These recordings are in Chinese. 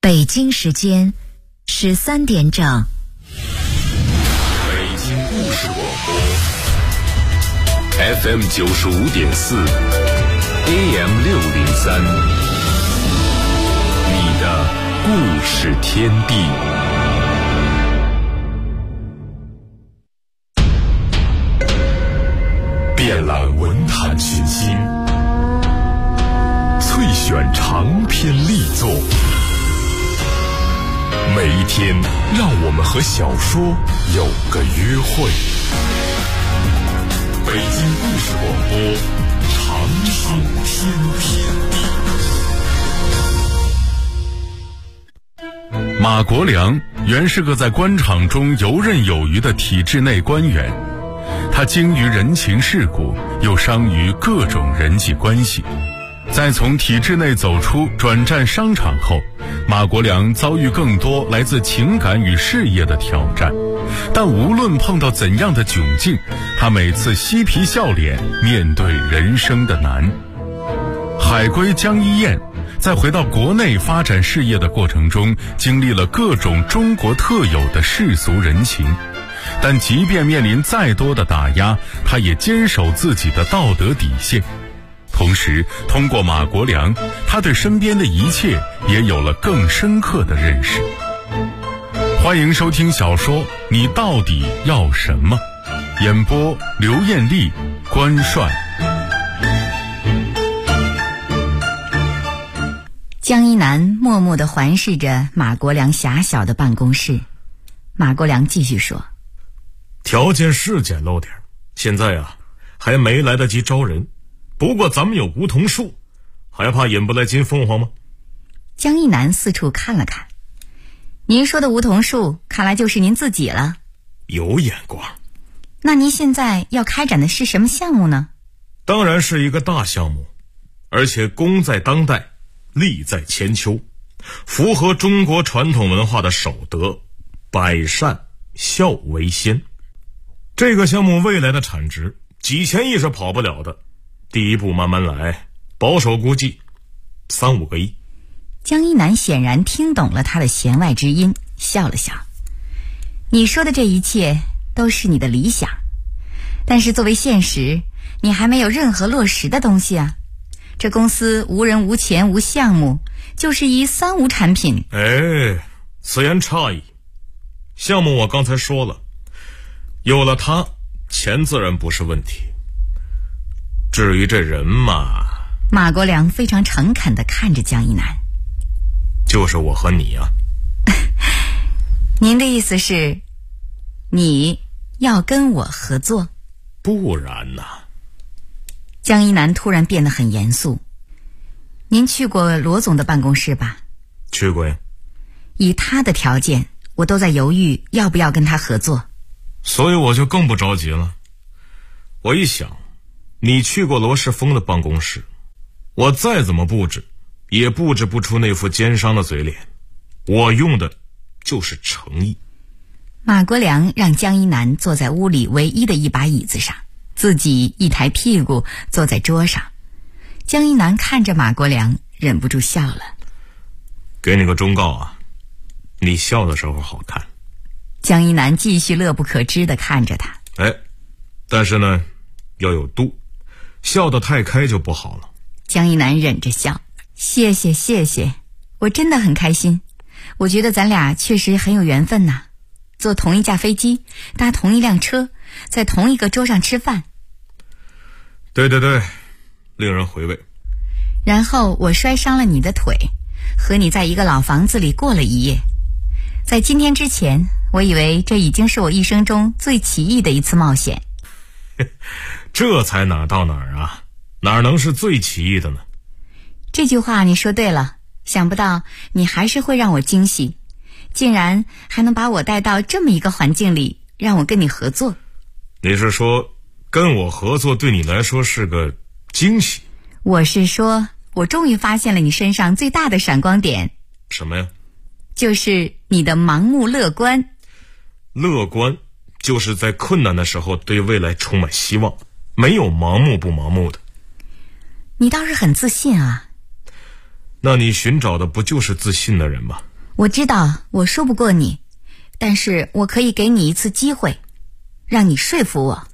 北京时间13点整。 北京故事广播 FM 95.4 AM 603，你的故事天地。遍览文坛群星，萃选长篇力作，每一天让我们和小说有个约会。北京故事广播，长寿天地。马国良原是个在官场中游刃有余的体制内官员，他精于人情世故，又商于各种人际关系。在从体制内走出转战商场后，马国良遭遇更多来自情感与事业的挑战，但无论碰到怎样的窘境，他每次嬉皮笑脸面对人生的难。海归江一燕在回到国内发展事业的过程中，经历了各种中国特有的世俗人情，但即便面临再多的打压，他也坚守自己的道德底线。同时通过马国良，他对身边的一切也有了更深刻的认识。欢迎收听小说《你到底要什么》，演播刘艳丽、关帅。 江一南默默地环视着马国良狭小的办公室。马国良继续说， 条件是简陋点，现在还没来得及招人，不过咱们有梧桐树，还怕引不来金凤凰吗？ 江一南四处看了看，您说的梧桐树看来就是您自己了。 有眼光。 那您现在要开展的是什么项目呢？ 当然是一个大项目，而且功在当代，利在千秋，符合中国传统文化的守德，百善孝为先。这个项目未来的产值几千亿是跑不了的，第一步慢慢来，保守估计3-5个亿。 江一南显然听懂了他的弦外之音，笑了笑。你说的这一切都是你的理想，但是作为现实，你还没有任何落实的东西啊。这公司无人无钱无项目，就是一3无产品。 此言差矣。项目我刚才说了，有了它，钱自然不是问题。至于这人嘛， 马国良非常诚恳地看着江一南， 就是我和你啊。 您的意思是你要跟我合作？ 不然呢？ 江一南突然变得很严肃。您去过罗总的办公室吧？ 去过呀。 以他的条件，我都在犹豫要不要跟他合作。 所以我就更不着急了。我一想，你去过罗世峰的办公室，我再怎么布置也布置不出那副奸商的嘴脸，我用的就是诚意。 马国良让江一南坐在屋里唯一的一把椅子上，自己一抬屁股坐在桌上。江一南看着马国良，忍不住笑了。 给你个忠告啊，你笑的时候好看。 江一南继续乐不可支地看着他。 但是呢，要有度，笑得太开就不好了。 江一南忍着笑，谢谢，我真的很开心。我觉得咱俩确实很有缘分呐，坐同一架飞机，搭同一辆车，在同一个桌上吃饭。 对，令人回味。 然后我摔伤了你的腿，和你在一个老房子里过了一夜。在今天之前，我以为这已经是我一生中最奇异的一次冒险。 这才哪儿到哪儿啊，哪能是最奇异的呢？ 这句话你说对了，想不到你还是会让我惊喜，竟然还能把我带到这么一个环境里，让我跟你合作。 你是说跟我合作对你来说是个惊喜？ 我是说，我终于发现了你身上最大的闪光点。 什么呀？ 就是你的盲目乐观。 乐观就是在困难的时候对未来充满希望，没有盲目不盲目的。 你倒是很自信啊。 那你寻找的不就是自信的人吗？ 我知道我说不过你，但是我可以给你一次机会，让你说服我。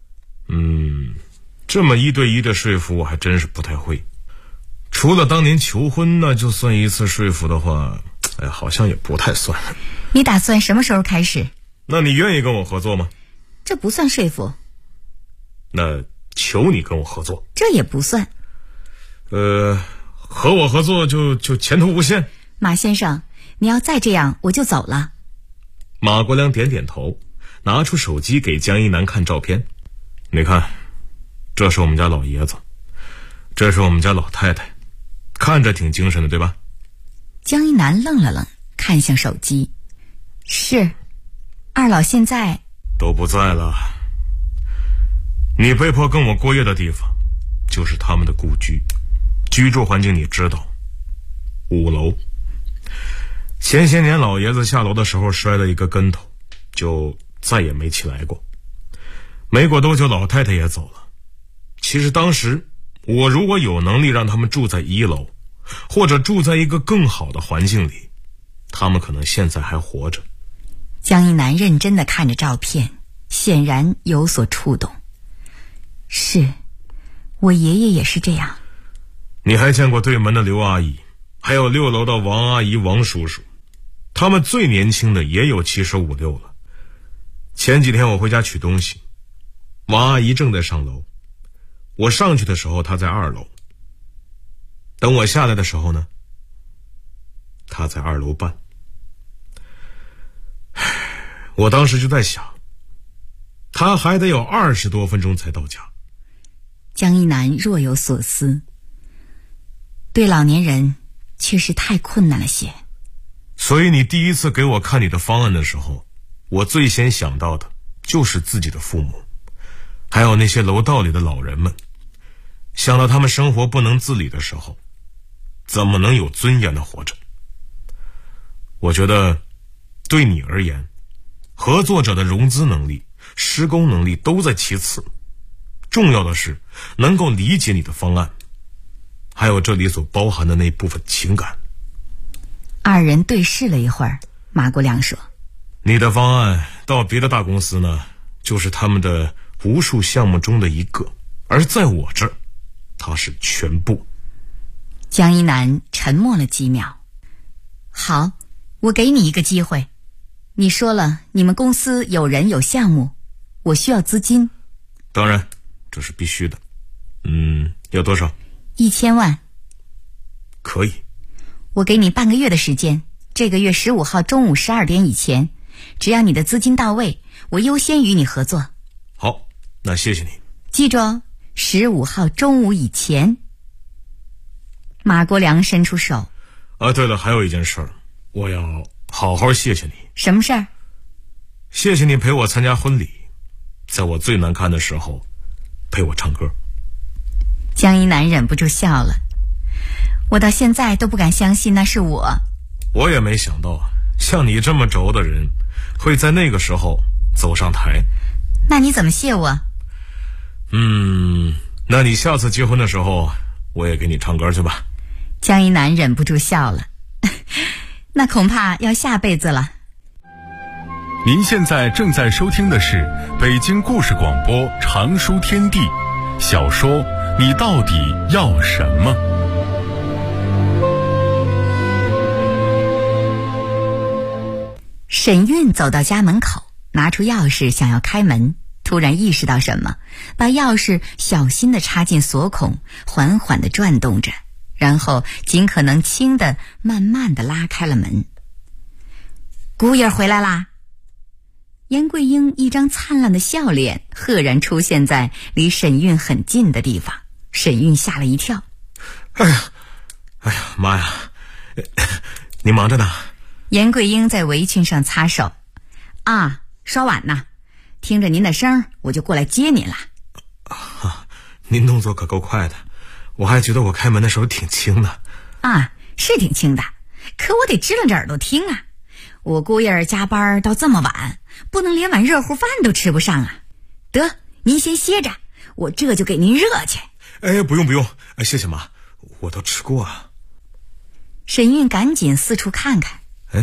这么1对1的说服我还真是不太会。除了当年求婚，那就算一次说服的话，好像也不太算。 你打算什么时候开始？ 那你愿意跟我合作吗？ 这不算说服。 那求你跟我合作。 这也不算。 和我合作就前途无限。 马先生，你要再这样我就走了。 马国良点点头，拿出手机给江一南看照片。你看，这是我们家老爷子，这是我们家老太太，看着挺精神的，对吧？ 江一南愣了愣，看向手机。是，二老现在都不在了。你被迫跟我过夜的地方就是他们的故居，居住环境你知道，5楼。前些年老爷子下楼的时候摔了一个跟头，就再也没起来过。没过多久老太太也走了。其实当时我如果有能力让他们住在1楼，或者住在一个更好的环境里，他们可能现在还活着。 江一南认真地看着照片，显然有所触动。是，我爷爷也是这样。 你还见过对门的刘阿姨，还有6楼的王阿姨、王叔叔，他们最年轻的也有75、6了。前几天我回家取东西，王阿姨正在上楼，我上去的时候她在2楼，等我下来的时候呢，她在2楼半。我当时就在想，她还得有20多分钟才到家。 江一南若有所思，对老年人确实太困难了些。 所以你第一次给我看你的方案的时候，我最先想到的就是自己的父母，还有那些楼道里的老人们。想到他们生活不能自理的时候，怎么能有尊严的活着？我觉得对你而言，合作者的融资能力、施工能力都在其次，重要的是能够理解你的方案，还有这里所包含的那部分情感。 二人对视了一会儿，马国良说： 你的方案到别的大公司呢，就是他们的无数项目中的一个，而在我这儿，它是全部。 江一南沉默了几秒。好，我给你一个机会。你说了你们公司有人有项目，我需要资金。 当然，这是必须的。要多少 ？1000万。 可以。 我给你半个月的时间，这个月15号中午12点以前，只要你的资金到位，我优先与你合作。 好，那谢谢你。 记住哦，15号中午以前。马国良伸出手。 对了，还有一件事儿，我要好好谢谢你。 什么事儿？ 谢谢你陪我参加婚礼，在我最难堪的时候陪我唱歌。 江一南忍不住笑了。我到现在都不敢相信那是我。 我也没想到像你这么轴的人会在那个时候走上台。 那你怎么谢我？ 那你下次结婚的时候我也给你唱歌去吧。 江一南忍不住笑了。那恐怕要下辈子了。 您现在正在收听的是北京故事广播长书天地小说你到底要什么？ 沈韵走到家门口，拿出钥匙想要开门，突然意识到什么，把钥匙小心地插进锁孔，缓缓地转动着，然后尽可能轻地慢慢地拉开了门。姑爷回来啦！严桂英一张灿烂的笑脸赫然出现在离沈韵很近的地方。沈韵吓了一跳。 哎呀，妈呀，你忙着呢。 严桂英在围裙上擦手。刷碗呢，听着您的声我就过来接您了。 您动作可够快的，我还觉得我开门的时候挺轻的。 是挺轻的，可我得支棱着耳朵听啊。我姑爷加班到这么晚，不能连碗热乎饭都吃不上啊。得，您先歇着，我这就给您热去。 不用，谢谢妈，我都吃过啊。 沈韵赶紧四处看看。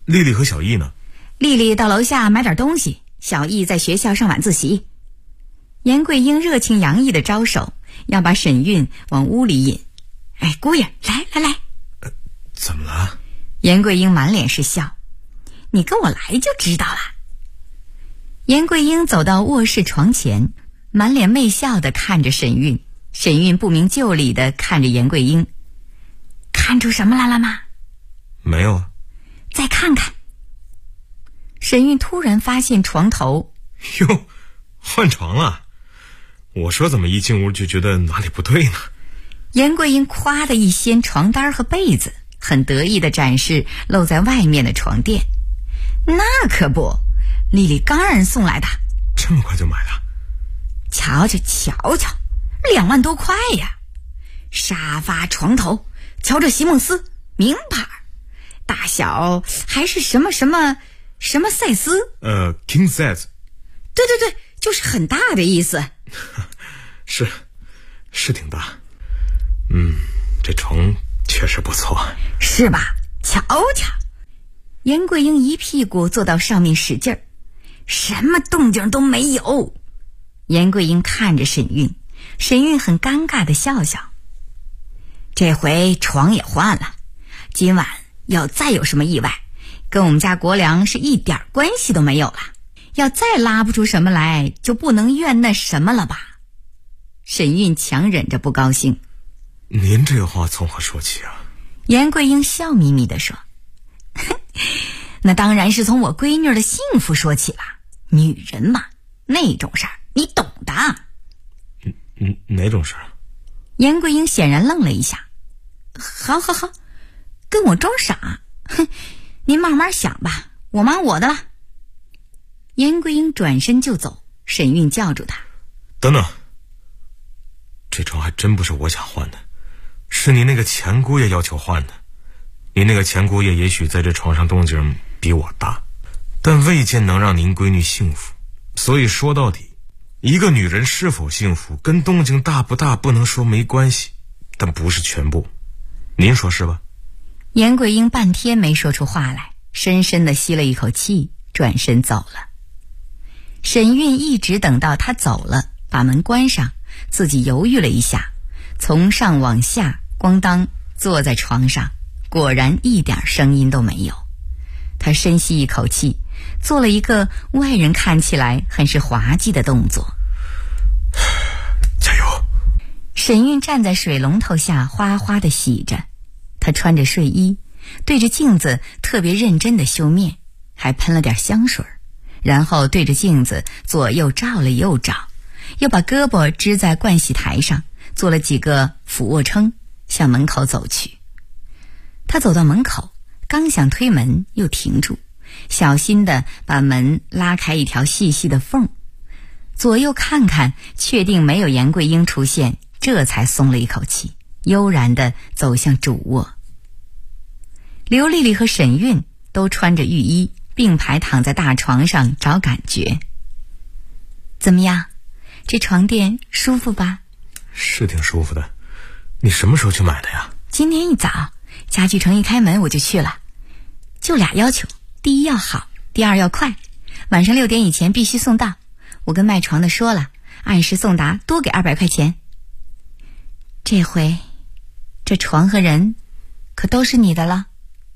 丽丽和小易呢？ 丽丽到楼下买点东西，小易在学校上晚自习。严桂英热情洋溢地招手，要把沈韵往屋里引。哎，姑爷，来。 怎么了？ 严桂英满脸是笑。你跟我来就知道了。严桂英走到卧室床前，满脸媚笑地看着沈韵。沈韵不明就里地看着严桂英。看出什么来了吗？ 没有啊。 再看看。沈韵突然发现床头， 哟，换床了。我说怎么一进屋就觉得哪里不对呢？ 严桂英夸的一掀床单和被子，很得意地展示露在外面的床垫。那可不，丽丽刚让人送来的。 这么快就买了？ 瞧，2万多块呀！沙发、床头，瞧这席梦思，名牌，大小还是什么赛斯 ，King size。 对，就是很大的意思。 是挺大。这床确实不错。 是吧？瞧。严桂英一屁股坐到上面使劲儿，什么动静都没有。严桂英看着沈韵，沈韵很尴尬地笑笑。这回床也换了，今晚要再有什么意外，跟我们家国良是一点关系都没有了。要再拉不出什么来，就不能怨那什么了吧？沈韵强忍着不高兴。 您这话从何说起啊？ 严桂英笑眯眯地说。那当然是从我闺女的幸福说起了。女人嘛，那种事儿你懂的。 哪种事儿？ 严桂英显然愣了一下。好，跟我装傻。您慢慢想吧，我忙我的了。严桂英转身就走，沈韵叫住她。 等等，这床还真不是我想换的，是您那个前姑爷要求换的。您那个前姑爷也许在这床上动静比我大，但未见能让您闺女幸福。所以说到底，一个女人是否幸福跟动静大不大不能说没关系，但不是全部。您说是吧？ 严桂英半天没说出话来，深深地吸了一口气，转身走了。沈韵一直等到她走了，把门关上，自己犹豫了一下，从上往下咣当坐在床上，果然一点声音都没有。她深吸一口气，做了一个外人看起来很是滑稽的动作。 加油！ 沈韵站在水龙头下哗哗地洗着，她穿着睡衣，对着镜子特别认真地修面，还喷了点香水，然后对着镜子左右照了又照，又把胳膊支在盥洗台上，做了几个俯卧撑，向门口走去。她走到门口，刚想推门又停住，小心地把门拉开一条细细的缝，左右看看，确定没有严桂英出现，这才松了一口气，悠然地走向主卧。刘丽丽和沈韵都穿着浴衣，并排躺在大床上找感觉。怎么样？这床垫舒服吧？ 是挺舒服的。你什么时候去买的呀？ 今天一早，家具城一开门我就去了。就俩要求，第一要好，第二要快，晚上6点以前必须送到。我跟卖床的说了，按时送达，多给200块钱。这回这床和人可都是你的了。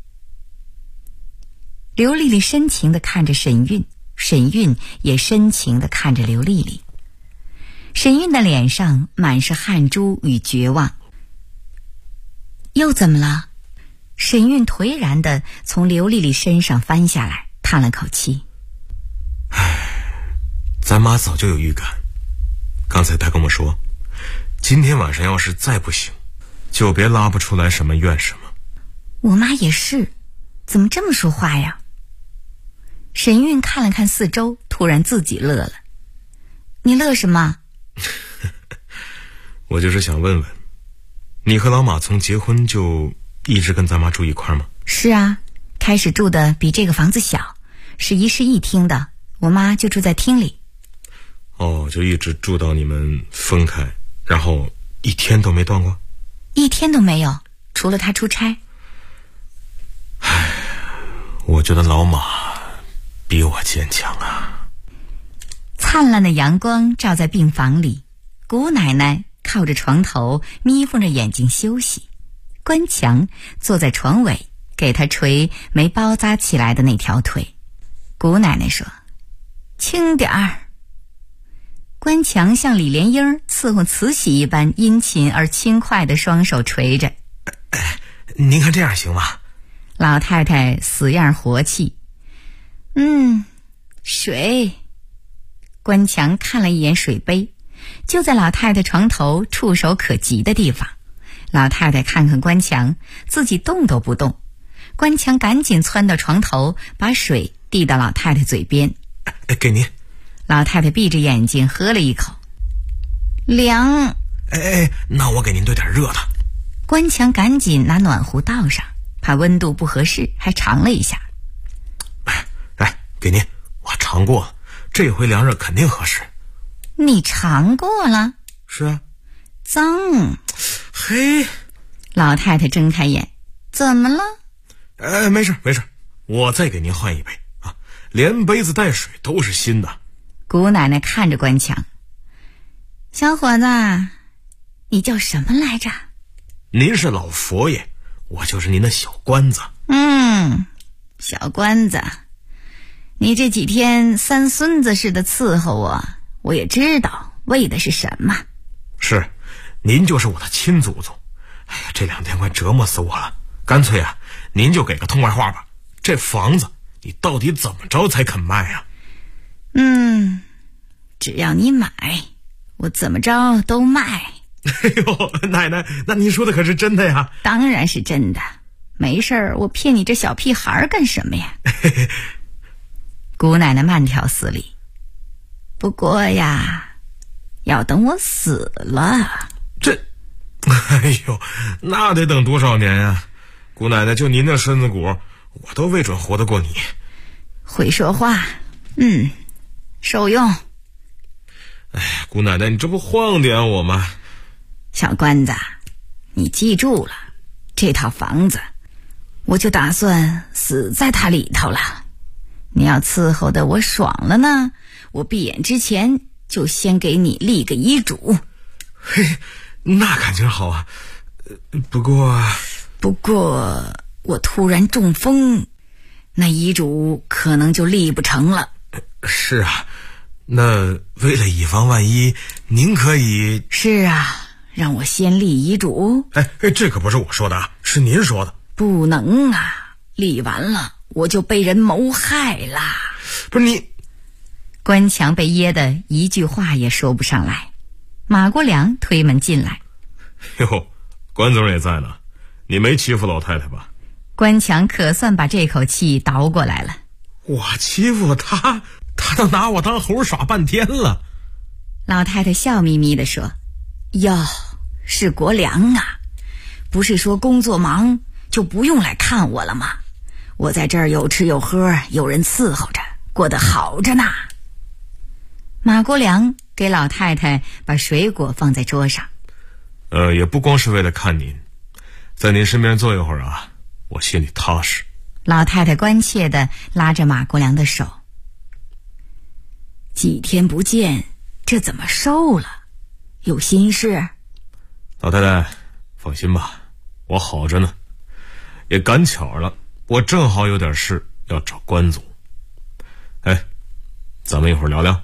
刘丽丽深情地看着沈韵，沈韵也深情地看着刘丽丽。沈韵的脸上满是汗珠与绝望。又怎么了？沈韵颓然地从刘丽丽身上翻下来，叹了口气。 咱妈早就有预感，刚才她跟我说，今天晚上要是再不行，就别拉不出来什么怨什么。 我妈也是，怎么这么说话呀？沈韵看了看四周，突然自己乐了。你乐什么？ 我就是想问问，你和老马从结婚就一直跟咱妈住一块吗？ 是啊，开始住的比这个房子小，是一室一厅的，我妈就住在厅里。 哦，就一直住到你们分开，然后一天都没断过？一天都没有，除了她出差。 我觉得老马比我坚强啊。 灿烂的阳光照在病房里，姑奶奶靠着床头眯缝着眼睛休息，关强坐在床尾给她捶没包扎起来的那条腿。姑奶奶说：“轻点儿。”关强像李莲英伺候慈禧一般殷勤而轻快的双手捶着。 您看这样行吗？ 老太太死样活气。水。关强看了一眼水杯，就在老太太床头触手可及的地方。老太太看看关强，自己动都不动。关强赶紧窜到床头，把水递到老太太嘴边。 给您。 老太太闭着眼睛喝了一口，凉。 那我给您兑点热的。 关强赶紧拿暖壶倒上，怕温度不合适，还尝了一下。 给您，我尝过了，这回凉热肯定合适。 你尝过了？ 是啊。 脏。 嘿。 老太太睁开眼，怎么了？ 没事，我再给您换一杯啊，连杯子带水都是新的。 姑奶奶看着关强，小伙子，你叫什么来着？ 您是老佛爷，我就是您的小关子。 小关子，你这几天三孙子似的伺候我也知道为的是什么。 是，您就是我的亲祖宗。这2天快折磨死我了，干脆啊，您就给个痛快话吧。这房子你到底怎么着才肯卖啊？ 只要你买，我怎么着都卖。 奶奶，那您说的可是真的呀？ 当然是真的，没事儿，我骗你这小屁孩干什么呀？姑奶奶慢条斯理。不过呀，要等我死了。 那得等多少年呀？姑奶奶，就您这身子骨，我都未准活得过你。 会说话，受用。 姑奶奶，你这不晃点我吗？ 小关子，你记住了，这套房子我就打算死在它里头了。你要伺候的我爽了呢，我闭眼之前就先给你立个遗嘱。 那感情好啊。不过我突然中风，那遗嘱可能就立不成了。 是啊，那为了以防万一，您可以…… 是啊，让我先立遗嘱。 这可不是我说的啊，是您说的。 不能啊，立完了我就被人谋害啦。 不是你…… 关强被噎得一句话也说不上来。马国良推门进来。 关总也在呢，你没欺负老太太吧？ 关强可算把这口气倒过来了。 我欺负他都拿我当猴耍半天了。 老太太笑眯眯地说：哟，是国良啊，不是说工作忙就不用来看我了吗？我在这儿有吃有喝，有人伺候着，过得好着呢。马国良给老太太把水果放在桌上。 也不光是为了看您，在您身边坐一会儿啊，我心里踏实。 老太太关切地拉着马国良的手。几天不见，这怎么瘦了？有心事？ 老太太放心吧，我好着呢。也赶巧了，我正好有点事要找关总。咱们一会儿聊聊。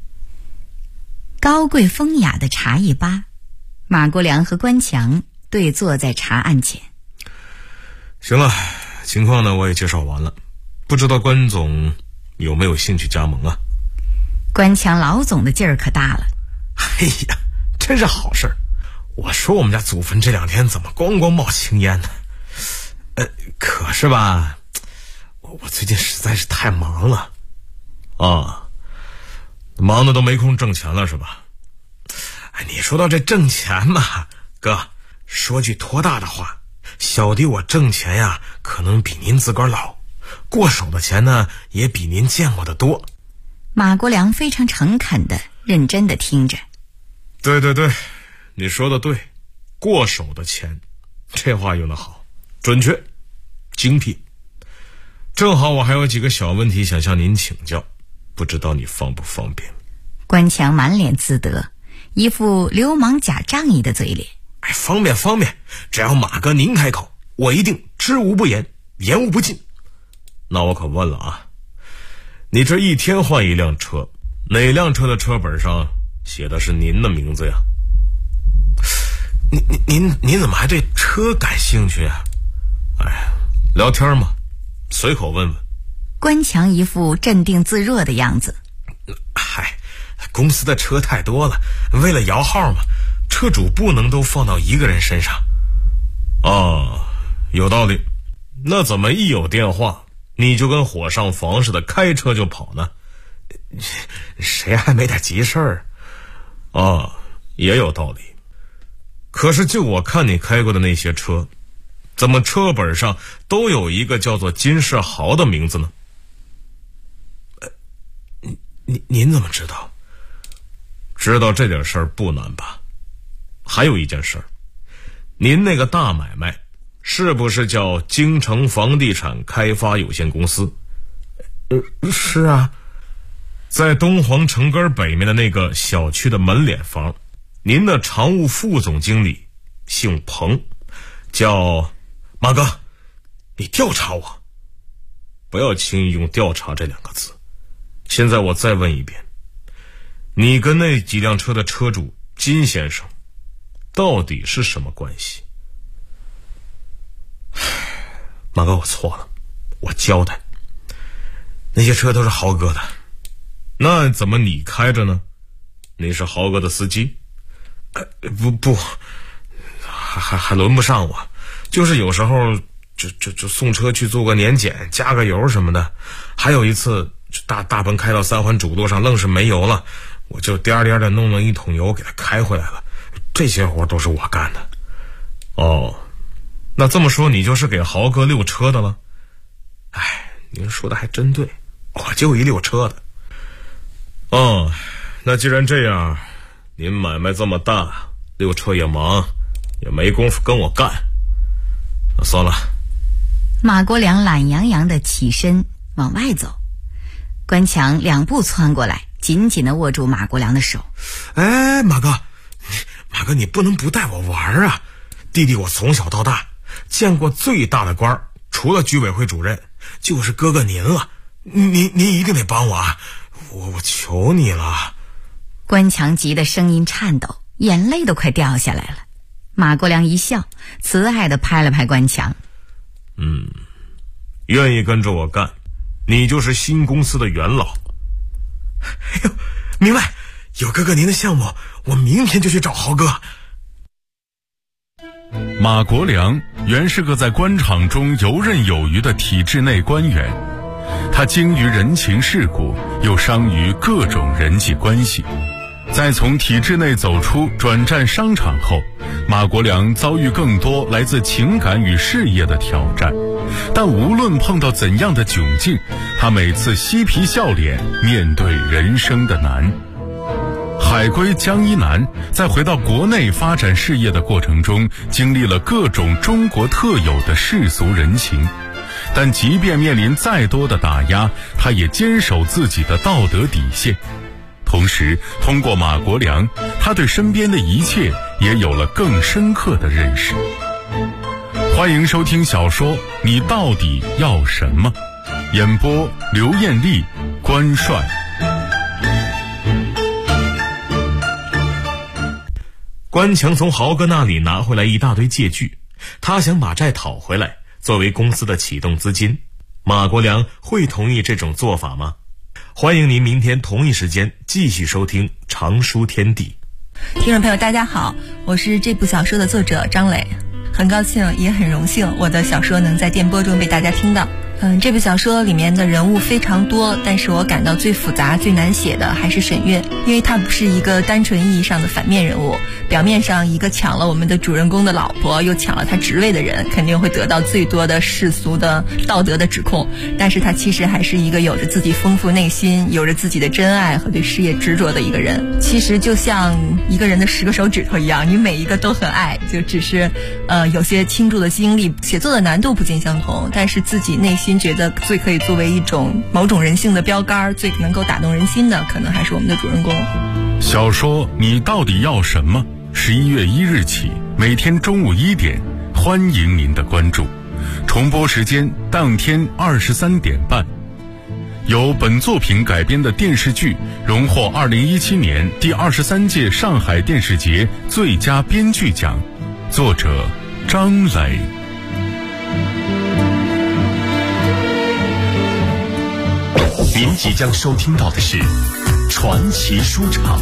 高贵风雅的茶艺吧，马国良和关强对坐在茶案前。 行了，情况呢我也介绍完了，不知道关总有没有兴趣加盟啊？ 关强老总的劲儿可大了。 真是好事儿。我说我们家祖坟这2天怎么咣咣冒青烟呢？可是吧，我最近实在是太忙了啊，忙的都没空挣钱了是吧？你说到这挣钱嘛，哥，说句托大的话，小弟我挣钱呀，可能比您自个儿老，过手的钱呢，也比您见过的多。 马国良非常诚恳的、认真的听着。 对，你说的对，过手的钱，这话用得好，准确，精辟。 正好我还有几个小问题想向您请教，不知道你方不方便？ 关强满脸自得，一副流氓假仗义的嘴脸。 方便，只要马哥您开口，我一定知无不言，言无不尽。那我可问了啊，你这一天换一辆车，哪辆车的车本上写的是您的名字呀？您怎么还对车感兴趣啊？聊天嘛，随口问问。 关强一副镇定自若的样子。 公司的车太多了，为了摇号嘛，车主不能都放到一个人身上。有道理。那怎么一有电话你就跟火上房似的开车就跑呢？谁还没点急事儿？也有道理。可是就我看你开过的那些车，怎么车本上都有一个叫做金世豪的名字呢？您怎么知道？知道这点事儿不难吧？还有一件事儿，您那个大买卖是不是叫京城房地产开发有限公司？是啊。在东皇城根北面的那个小区的门脸房，您的常务副总经理姓彭，叫马哥，你调查我，不要轻易用调查这2个字。现在我再问一遍，你跟那几辆车的车主金先生到底是什么关系？马哥，我错了，我交代，那些车都是豪哥的。那怎么你开着呢？你是豪哥的司机？不，还轮不上我，就是有时候就送车去做个年检，加个油什么的。还有一次大奔开到3环主路上，愣是没油了，我就颠颠的弄了1桶油给他开回来了。这些活都是我干的。那这么说你就是给豪哥溜车的了？您说的还真对，我就一溜车的。那既然这样，您买卖这么大，溜车也忙，也没工夫跟我干，那算了。 马国良懒洋洋地起身往外走，关强2步窜过来，紧紧地握住马国良的手。 马哥，你不能不带我玩啊！弟弟我从小到大见过最大的官，除了居委会主任，就是哥哥您了。您一定得帮我啊！我求你了。 关强急得声音颤抖，眼泪都快掉下来了。马国良一笑，慈爱地拍了拍关强。 愿意跟着我干，你就是新公司的元老。明白，有哥哥您的项目，我明天就去找豪哥。 马国良原是个在官场中游刃有余的体制内官员，他精于人情世故，又商于各种人际关系。在从体制内走出转战商场后，马国良遭遇更多来自情感与事业的挑战，但无论碰到怎样的窘境，他每次嬉皮笑脸面对人生的难。海归江一南在回到国内发展事业的过程中，经历了各种中国特有的世俗人情，但即便面临再多的打压，他也坚守自己的道德底线。同时通过马国良，他对身边的一切也有了更深刻的认识。欢迎收听小说《你到底要什么》，演播刘艳丽、关帅。 关强从豪哥那里拿回来一大堆借据，他想把债讨回来，作为公司的启动资金。马国良会同意这种做法吗？欢迎您明天同一时间继续收听长书天地。 听众朋友大家好，我是这部小说的作者张磊，很高兴也很荣幸我的小说能在电波中被大家听到。这部小说里面的人物非常多，但是我感到最复杂最难写的还是沈月，因为她不是一个单纯意义上的反面人物，表面上一个抢了我们的主人公的老婆又抢了他职位的人，肯定会得到最多的世俗的道德的指控，但是他其实还是一个有着自己丰富内心，有着自己的真爱和对事业执着的一个人。其实就像一个人的10个手指头一样，你每一个都很爱，就只是有些倾注的精力，写作的难度不尽相同，但是自己内心心觉得最可以作为一种某种人性的标杆，最能够打动人心的，可能还是我们的主人公。 小说《你到底要什么》11月1日起，每天中午1点，欢迎您的关注。重播时间当天23点半。由本作品改编的电视剧荣获2017年第23届上海电视节最佳编剧奖，作者张磊。 您即将收听到的是传奇书场。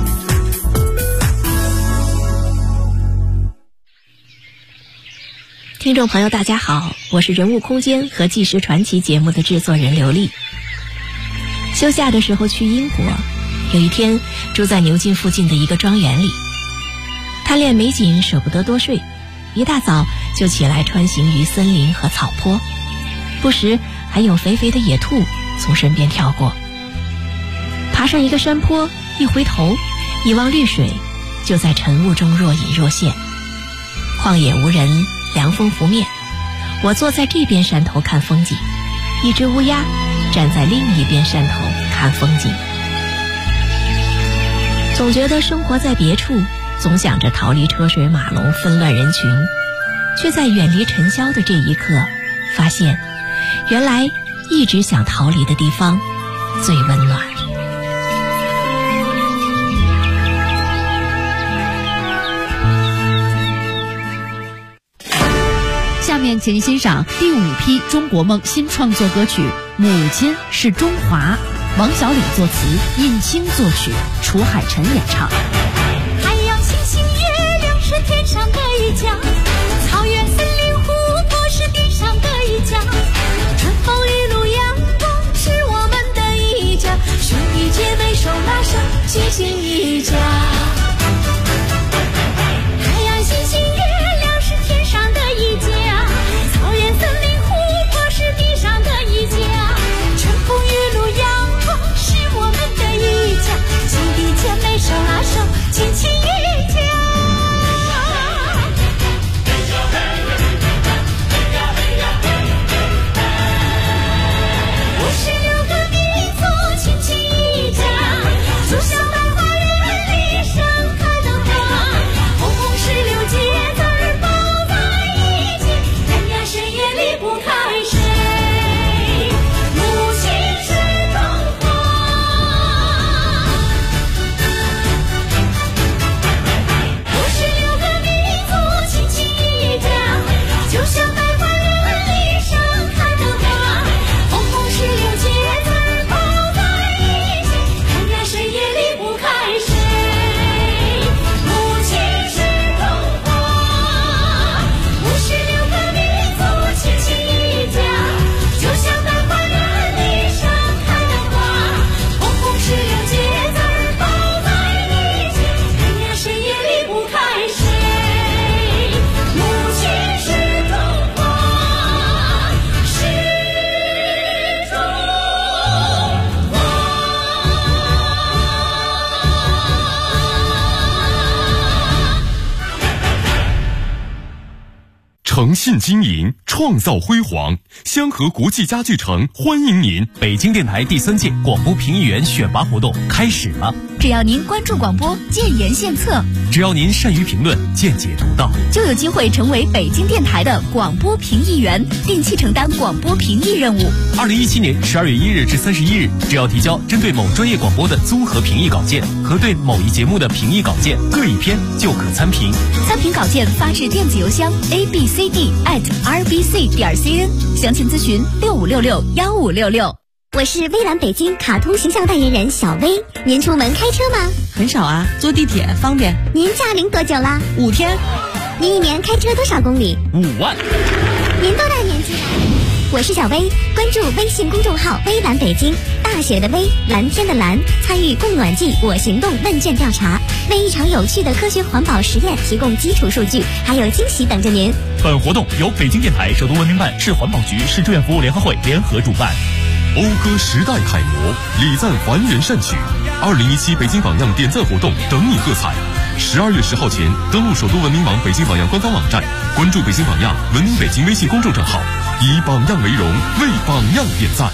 听众朋友大家好，我是人物空间和纪实传奇节目的制作人刘丽。休假的时候去英国，有一天住在牛津附近的一个庄园里，贪恋美景舍不得多睡，一大早就起来穿行于森林和草坡，不时还有肥肥的野兔从身边跳过。爬上一个山坡，一回头一望绿水，就在晨雾中若隐若现。旷野无人，凉风拂面，我坐在这边山头看风景，一只乌鸦站在另一边山头看风景。总觉得生活在别处，总想着逃离车水马龙纷乱人群，却在远离尘嚣的这一刻，发现原来一直想逃离的地方最温暖。 下面请欣赏第5批中国梦新创作歌曲《母亲是中华》，王小礼作词，尹清作曲，楚海晨演唱。 太阳星星月亮是天上的一家，草原森林湖泊是地上的一家，春风雨露阳光是我们的一家，兄弟姐妹手拉手齐心一家。太阳星星月亮是天上的一家，草原森林湖泊是地上的一家，春风雨露阳光是我们的一家，兄弟姐妹手拉手亲亲一家。56个民族亲亲一家，就像百花园里盛开的花，红红16节字儿抱在一起，人呀谁也离不开谁，母亲是中华。56个民族亲亲一家，就像百花园里盛开的花，红红16节字儿抱在一起，人呀谁也离不开谁，母亲是中华。56个民族亲亲一家，就像百花园里盛开的花，红红16节字儿抱在一起，人呀谁也离不开谁，母亲是中华，是中华。 诚信经营，创造辉煌。香河国际家具城欢迎您！ 北京电台第3届广播评议员选拔活动开始了。 只要您关注广播，建言献策， 只要您善于评论，见解独到， 就有机会成为北京电台的广播评议员，定期承担广播评议任务。 2017年12月1日至31日，只要提交针对某专业广播的综合评议稿件和对某一节目的评议稿件各一篇，就可参评。 参评稿件发至电子邮箱 abcd@rbc.cn， 详情咨询65661566。 我是微蓝北京卡通形象代言人小薇。您出门开车吗？ 很少啊，坐地铁方便。 您驾龄多久啦 ？5天。 您一年开车多少公里 ？5万。 您多大年纪了？我是小薇，关注微信公众号微蓝北京，大写的微，蓝天的蓝，参与供暖季我行动问卷调查，为一场有趣的科学环保实验提供基础数据，还有惊喜等着您。 本活动由北京电台、首都文明办、市环保局、市志愿服务联合会联合主办。 讴歌时代楷模，礼赞凡人善举。2017北京榜样点赞活动等你喝彩。12月10号前登录首都文明网北京榜样官方网站，关注北京榜样文明北京微信公众账号， 以榜样为荣，为榜样点赞。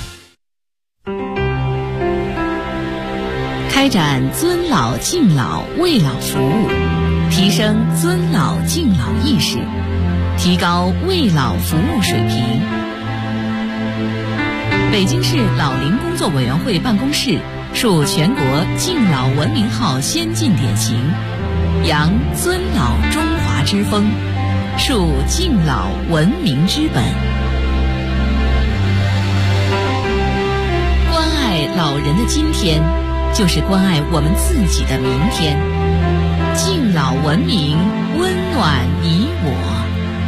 开展尊老敬老为老服务，提升尊老敬老意识，提高为老服务水平。北京市老龄工作委员会办公室树全国敬老文明号先进典型，扬尊老中华之风，树敬老文明之本。关爱老人的今天，就是关爱我们自己的明天。敬老文明，温暖你我。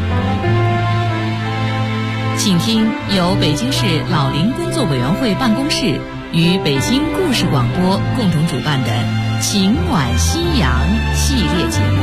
请听由北京市老龄工作委员会办公室与北京故事广播共同主办的《情暖夕阳》系列节目。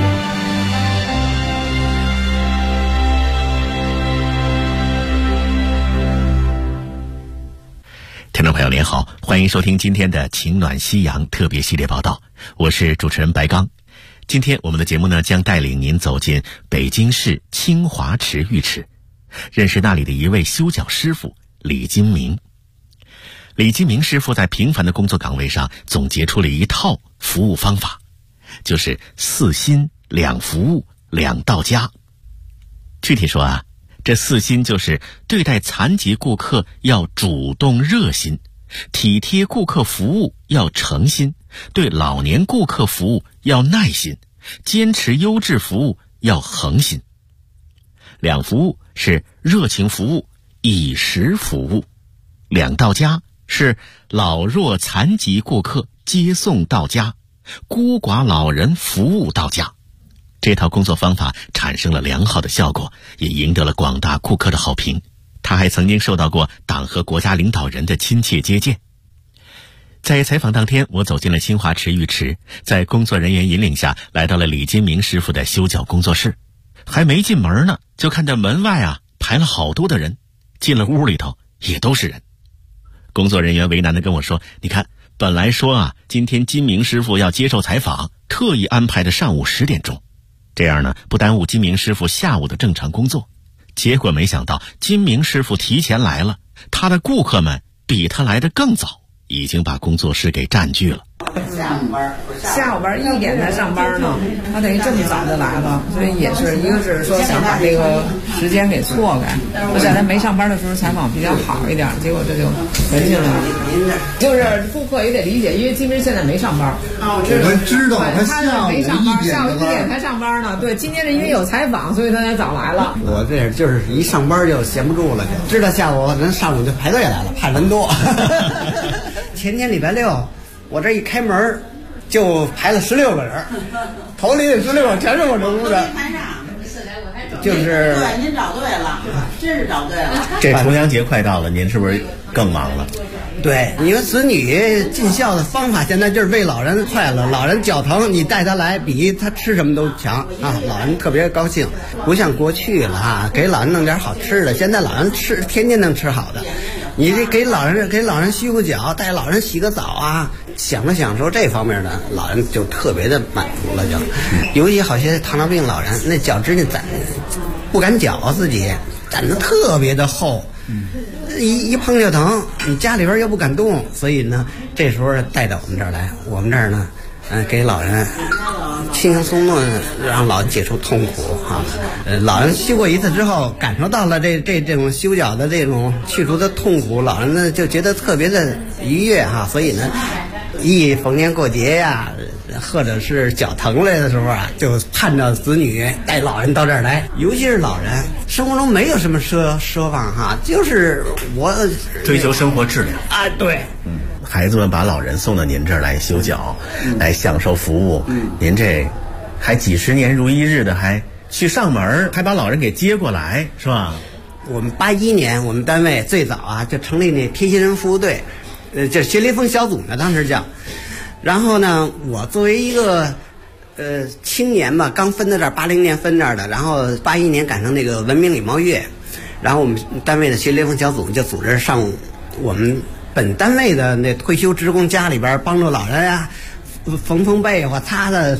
听众朋友您好，欢迎收听今天的《情暖夕阳》特别系列报道，我是主持人白刚。今天我们的节目呢，将带领您走进北京市清华池浴池，认识那里的一位修脚师傅李金明。李金明师傅在平凡的工作岗位上总结出了一套服务方法，就是4心2服务2到家。具体说啊，这4心就是对待残疾顾客要主动热心，体贴顾客服务要诚心，对老年顾客服务要耐心，坚持优质服务要恒心。2服务是热情服务、以实服务。2到家是老弱残疾顾客接送到家，孤寡老人服务到家。这套工作方法产生了良好的效果，也赢得了广大顾客的好评。他还曾经受到过党和国家领导人的亲切接见。在采访当天，我走进了清华池浴池，在工作人员引领下来到了李金明师傅的修脚工作室。还没进门呢，就看见门外啊排了好多的人，进了屋里头也都是人。工作人员为难地跟我说，你看，本来说啊今天金明师傅要接受采访，特意安排的上午10点钟，这样呢不耽误金明师傅下午的正常工作。结果没想到金明师傅提前来了，他的顾客们比他来得更早，已经把工作室给占据了。 下午班1点才上班呢，他等于这么早就来了，所以也是一个是说想把这个时间给错开，我在他没上班的时候采访比较好一点，结果这就回去了。就是顾客也得理解，因为金明现在没上班， 我们知道他下午没上班，下午1点才上班呢。对，今天是因为有采访，所以他才早来了。 我这就是一上班就闲不住了，知道下午人上午就排队来了，怕人多。前天礼拜6。我这一开门就排了16个人，头里16个全是我这屋的，就是对，您找对了，真是找对了。 这重阳节快到了，您是不是更忙了？ 对，你们子女尽孝的方法现在就是为老人快乐，老人脚疼你带他来，比他吃什么都强啊！老人特别高兴，不像过去了啊，给老人弄点好吃的，现在老人天天能吃好的，你这给老人洗个脚，带老人洗个澡啊。享受这方面的老人就特别的满足了，就尤其好些糖尿病老人，那脚趾甲攒不敢绞自己，攒得特别的厚，一碰就疼，你家里边又不敢动，所以呢，这时候带到我们这儿来，我们这儿呢，给老人轻轻松松让老人解除痛苦啊。老人修过一次之后，感受到了这种修脚的这种去除的痛苦，老人呢就觉得特别的愉悦哈，所以呢。一逢年过节呀，或者是脚疼来的时候啊，就盼着子女带老人到这儿来，尤其是老人，生活中没有什么奢望哈，就是我追求生活质量啊，对， 孩子们把老人送到您这儿来修脚，来享受服务，您这还几十年如一日的，还去上门，还把老人给接过来，是吧？ 我们81年，我们单位最早啊就成立那贴心人服务队。这学雷锋小组呢，当时叫，然后呢，我作为一个青年吧，刚分到这儿，80年分这儿的，然后81年赶上那个文明礼貌月，然后我们单位的学雷锋小组就组织上我们本单位的那退休职工家里边帮助老人呀，缝被或擦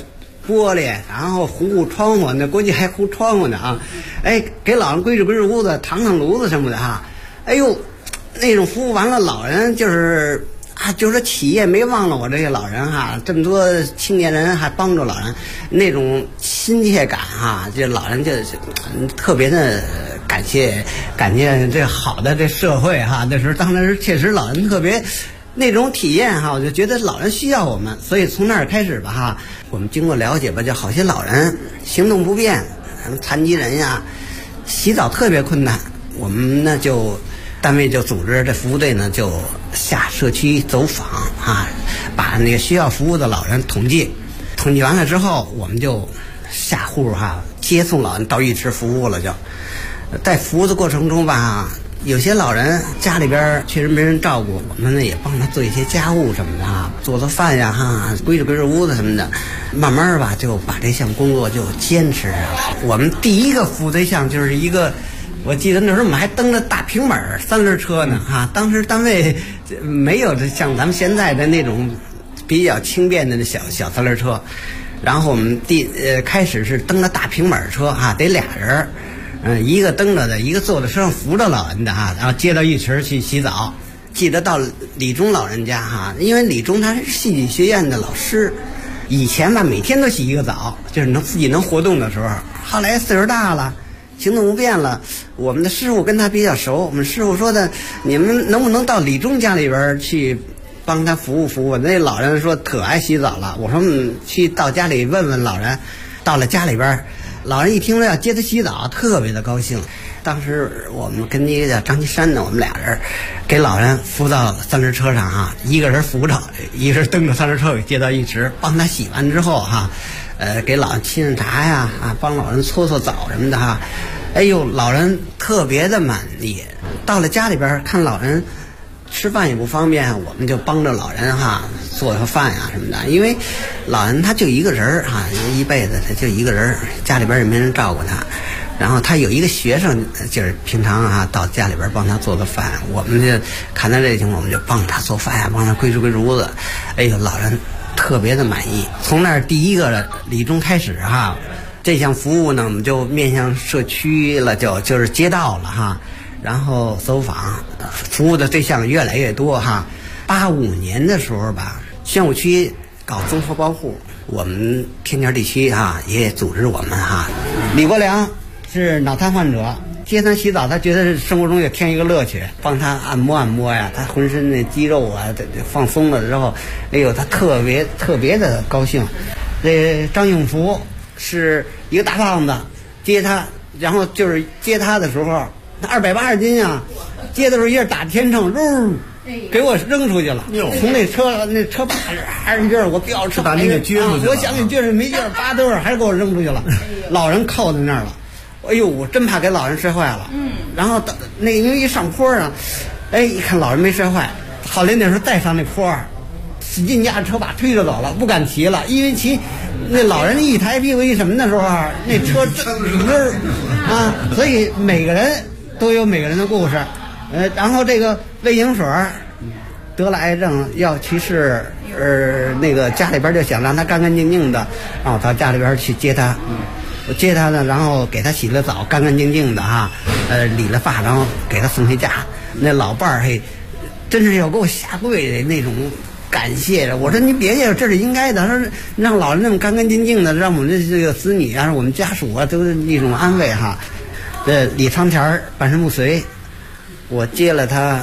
玻璃，然后糊窗户，那估计还糊窗户呢啊！哎，给老人归置屋子，烫炉子什么的哈。哎呦，那种服务完了，老人就是啊，就是企业没忘了我这些老人哈，这么多青年人还帮助老人，那种亲切感哈，这老人就特别的感谢这好的这社会哈。那时候当时确实老人特别。那种体验哈，我就觉得老人需要我们，所以从那儿开始吧哈，我们经过了解吧，就好些老人行动不便，残疾人呀，洗澡特别困难，我们呢就单位就组织这服务队呢就下社区走访啊，把那个需要服务的老人统计完了之后，我们就下户哈接送老人到浴池服务了就，在服务的过程中吧。有些老人家里边确实没人照顾，我们呢也帮他做一些家务什么的啊，做做饭呀哈，归置屋子什么的，慢慢吧就把这项工作就坚持下来。我们第一个服务对象就是一个，我记得那时候我们还蹬着大平板3轮车呢哈，当时单位没有像咱们现在的那种比较轻便的小3轮车，然后我们开始是蹬着大平板车哈，得俩人。一个蹬着的，一个坐在车上扶着老人的哈，然后接到浴池去洗澡。记得到李忠老人家哈，因为李忠他是戏剧学院的老师，以前吧每天都洗一个澡，就是自己能活动的时候。后来岁数大了，行动不便了，我们的师傅跟他比较熟，我们师傅说的，你们能不能到李忠家里边去帮他服务？那老人说特爱洗澡了，我说去到家里问问老人。到了家里边。老人一听说要接他洗澡，特别的高兴。当时我们跟一个叫张金山的，我们俩人给老人扶到3轮车上哈，一个人扶着，一个人蹬着3轮车给接到浴池，帮他洗完之后哈，给老人沏上茶呀啊，帮老人搓澡什么的哈。哎呦，老人特别的满意。到了家里边看老人吃饭也不方便，我们就帮着老人哈做个饭呀什么的，因为老人他就一个人哈，一辈子他就一个人，家里边也没人照顾他。然后他有一个学生，就是平常啊到家里边帮他做个饭，我们就看到这情况，我们就帮他做饭呀，帮他归置屋子。哎呦，老人特别的满意。从那儿第一个李忠开始哈，这项服务呢，我们就面向社区了，就是街道了哈。然后走访服务的对象越来越多哈。85年的时候吧，宣武区搞综合保护，我们天桥地区哈也组织我们哈。李国良是脑瘫患者，接他洗澡，他觉得生活中也添一个乐趣，帮他按摩呀，他浑身的肌肉啊放松了之后，哎呦，他特别的高兴。张永福是一个大胖子，接他，然后就是接他的时候，他280斤啊，接的时候一下打天秤，给我扔出去了，从那车把还是劲儿，我飙车把你给撅出去了，我想你劲儿没劲儿，拔兜还是给我扔出去了，老人靠在那儿了，哎呦，我真怕给老人摔坏了。然后那因为一上坡啊，哎，一看老人没摔坏，好在那时候再上那坡，使劲压着车把推着走了，不敢骑了，因为骑那老人一抬屁股一什么的时候啊，那车啊，所以每个人都有每个人的故事。然后这个魏英水得了癌症要去世，那个家里边就想让他干干净净的，然后到家里边去接他，我接他呢，然后给他洗了澡，干干净净的哈，理了发，然后给他送回家。那老伴儿嘿，真是要给我下跪的那种感谢的。我说你别介，这是应该的。他说让老人那么干干净净的，让我们这个子女啊，我们家属啊，都是一种安慰哈。李长田半身不遂。我接了他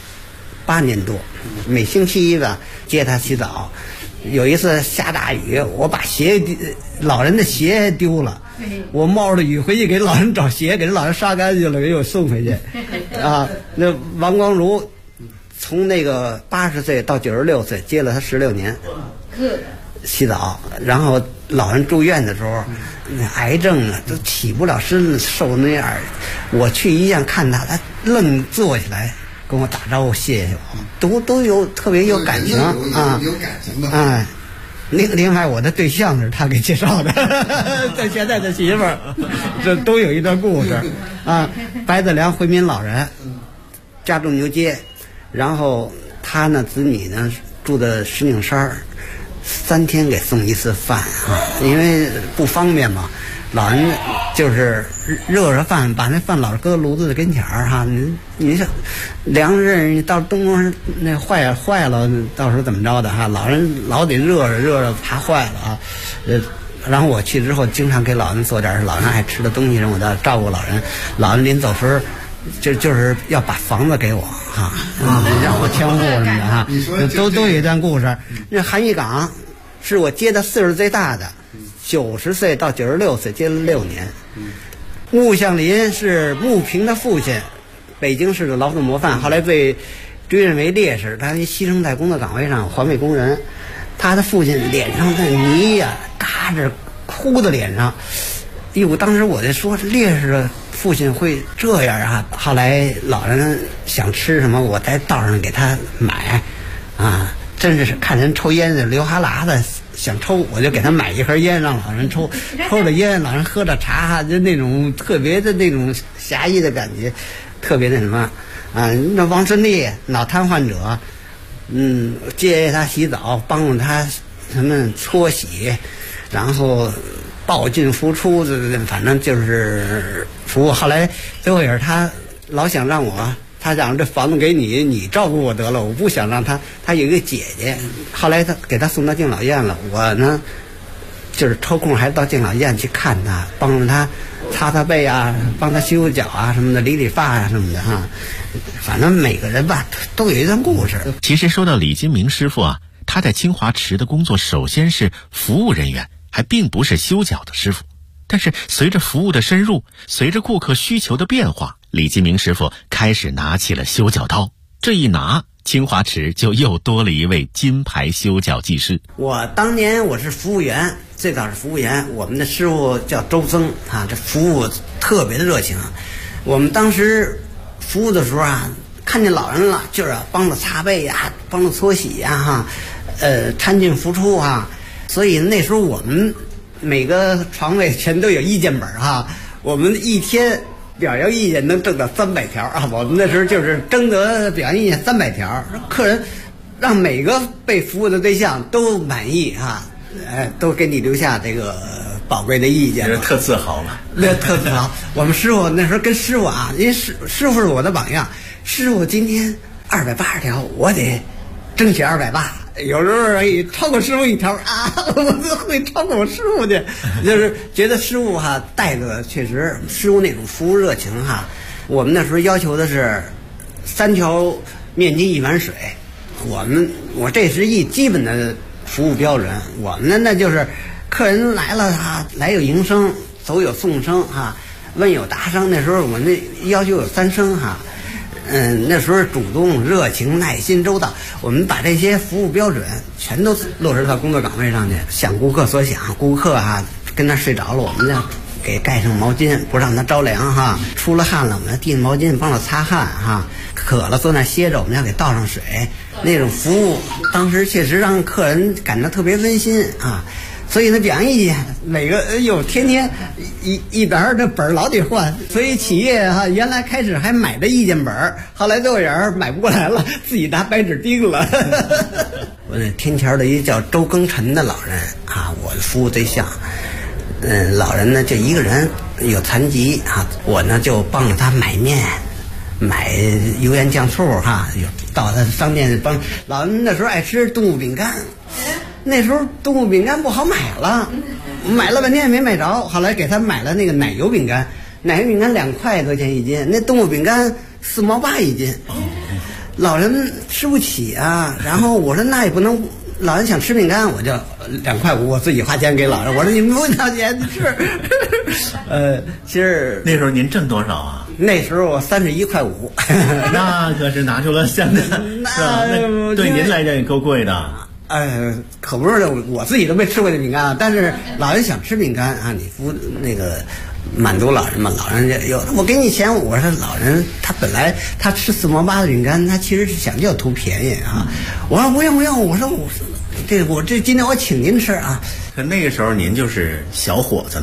8年多，每星期一吧接他洗澡。有一次下大雨，我把老人的鞋丢了，我冒着雨回去给老人找鞋，给老人刷干净了，给我送回去。啊，那王光如从那个80岁到96岁，接了他16年洗澡，然后老人住院的时候，那癌症啊都起不了身，瘦那样。我去医院看他，他愣坐起来跟我打招呼，谢谢我，都有特别有感情啊， 有感情的。 哎，另外我的对象是他给介绍的，在现在的媳妇儿，这都有一段故事啊。白子良回民老人，家住牛街，然后他呢子女呢住的石景山， 3天给送一次饭啊，因为不方便嘛。老人就是热着饭，把那饭老搁炉子的跟前儿哈，你是凉着，你到冬天那坏了，到时候怎么着的哈？老人老得热着，怕坏了啊。然后我去之后，经常给老人做点老人爱吃的东西，我都照顾老人。老人临走时候，就是要把房子给我哈，让我迁户什么的哈，都有一段故事。那韩玉岗是我接的岁数最大的。90岁到96岁，接了6年。穆向林是穆平的父亲，北京市的劳动模范，后来被追认为烈士，他牺牲在工作岗位上，环卫工人。他的父亲脸上的泥呀，嘎着哭的脸上。哟，当时我就说，烈士的父亲会这样啊？后来老人想吃什么，我在道上给他买，啊，真是看人抽烟的流哈喇子。想抽，我就给他买一盒烟，让老人抽，抽着烟，老人喝着茶，就那种特别的那种侠义的感觉，特别那什么啊。那王顺利脑瘫患者，接他洗澡，帮助他什么搓洗，然后抱进扶出，反正就是服务。后来最后也是他老想让我。他讲这房子给你，你照顾我得了，我不想让他。他有一个姐姐，后来他给他送到敬老院了。我呢，就是抽空还到敬老院去看他，帮着他擦擦背啊，帮他修脚啊什么的，理理发啊什么的哈。反正每个人吧都有一段故事。 其实说到李金明师傅啊，他在清华池的工作首先是服务人员，还并不是修脚的师傅。但是随着服务的深入，随着顾客需求的变化，李金明师傅开始拿起了修脚刀。这一拿，清华池就又多了一位金牌修脚技师。 我当年我是服务员，最早是服务员，我们的师傅叫周增啊，这服务特别的热情。我们当时服务的时候啊，看见老人了，就是帮着擦背呀，帮着搓洗呀哈，搀进扶出啊。所以那时候我们每个床位全都有意见本哈，我们一天表扬意见能挣到300条啊！我们那时候就是征得表扬意见300条，客人让每个被服务的对象都满意啊，都给你留下这个宝贵的意见， 特自豪了。 那特自豪。我们师傅那时候跟师傅啊，因为师傅是我的榜样，师傅今天280条，我得争取280。有时候超过师傅1条啊，我都会超过我师傅去，就是觉得师傅哈带的确实，师傅那种服务热情哈。我们那时候要求的是3条面筋1碗水，我这是一基本的服务标准。我们那就是客人来了哈，来有迎声，走有送声哈，问有答声。那时候我那要求有3声哈。那时候主动、热情、耐心、周到，我们把这些服务标准全都落实到工作岗位上去，想顾客所想。顾客啊跟他睡着了，我们呢给盖上毛巾，不让他着凉哈。出了汗了，我们递毛巾帮他擦汗哈。渴了坐那歇着，我们要给倒上水。那种服务当时确实让客人感到特别温馨啊。所以呢，表扬意见每个天天一沓这本老得换，所以企业哈原来开始还买的意见本，后来都有人买不过来了，自己拿白纸钉了。我那天桥的一个叫周庚辰的老人啊，我的服务对象，老人呢就一个人，有残疾啊，我呢就帮着他买面。买油盐酱醋哈，到他商店帮老人那时候爱吃动物饼干。那时候动物饼干不好买了，买了半天也没买着，后来给他买了那个奶油饼干，奶油饼干2块多钱一斤，那动物饼干4毛8一斤，老人吃不起啊。然后我说那也不能，老人想吃饼干，我就2块5，我自己花钱给老人。我说你们不掏钱吃。其实那时候您挣多少啊？ 那时候我31块5， 那可是拿出了相当，是吧？那对您来讲也够贵的。 可不是，我自己都没吃过这饼干啊。但是老人想吃饼干啊，你不那个满足老人嘛？老人有我给你钱，我说老人他本来他吃4毛8的饼干，他其实是想就图便宜啊。我说不用，我说我这今天我请您吃啊。 可那个时候您就是小伙子呢，